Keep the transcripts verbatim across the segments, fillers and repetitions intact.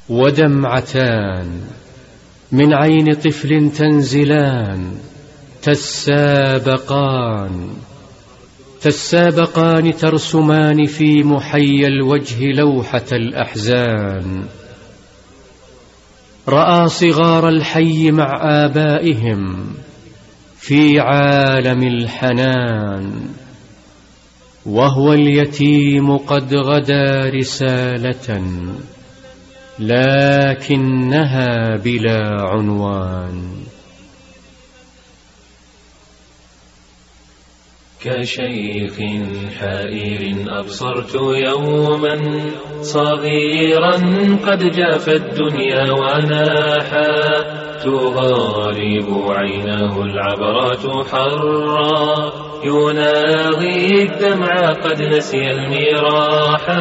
ودمعتان من عين طفل تنزلان، تسابقان تسابقان ترسمان في محيا الوجه لوحة الأحزان. رأى صغار الحي مع آبائهم في عالم الحنان، وهو اليتيم قد غدا رسالة لكنها بلا عنوان. كشيخ حائر أبصرت يوما صغيرا قد جاف الدنيا وناحا، تغالب عيناه العبرات حرا، يناغي الدمع قد نسي المراحا.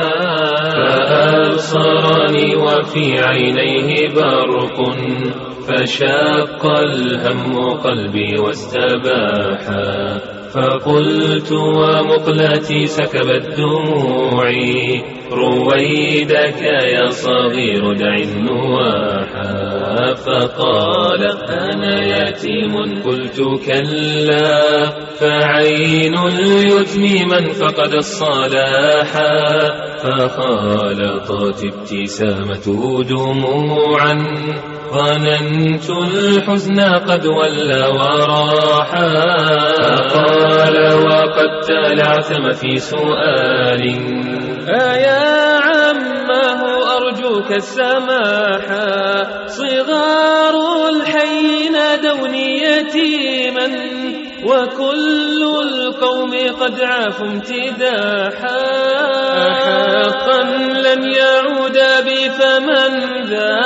فأبصرني وفي عينيه برق، فشق الهم قلبي واستباحا. فقلت ومقلتي سكبت دموعي، رويدك يا صغير دع النواحا. فقال أنا يتيم، قلت كلا، فعين اليتم من فقد الصلاحا. فخالطت ابتسامته دموعا، ظننت الحزن قد ولى وراحا. فقال وقد تلعثم في سؤال، أيا عمه أرجوك السماحا. صغار الحي نادوني يتيما، وكل القوم قد عافوا امتداحا. أحقا لن يعود بي، فمن ذا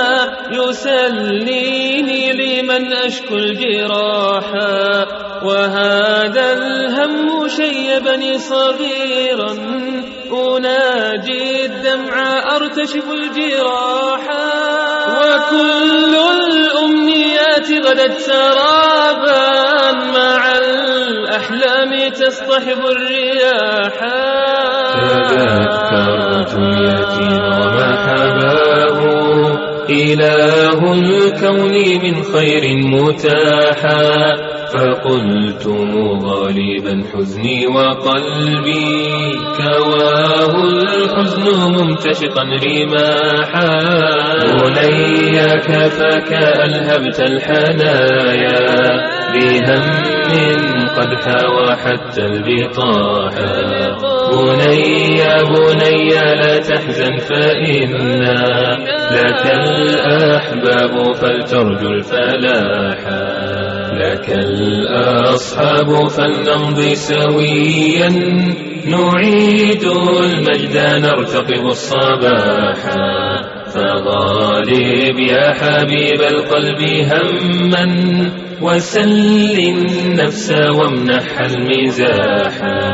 يسليني لمن أشكو الجراحا. وهذا الهم شيبني صغيرا، أناجي الدمع أرتشف الجراحا. وكل الأمنيات غدت سرابا، مع الأحلام تصطحب الرياحا. تذكرت اليتيم وما حباه إله الكون من خير متاحا. فقلت مغالبا حزني وقلبي، كواه الحزن ممتشقا رماحا. بني كفاك ألهبت الحنايا، بهم قد حوى حتى البطاحا. بني بني لا تحزن، فإنا لك الأحباب فلترجو الفلاحا. لك الأصحاب فلنمضي سويا، نعيد المجد نرتقب الصباحا. فغالب يا حبيب القلب هما، وسل النفس وامنحها المزاحا.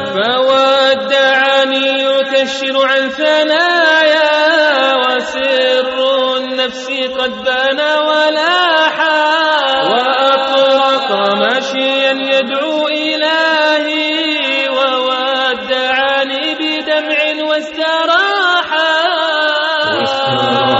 فودعني يكشر عن ثنايا، وسر النفس قد بان ولاحا. وأطرق ماشيا يدعو إلهي، وودعني بدمع واستراحا.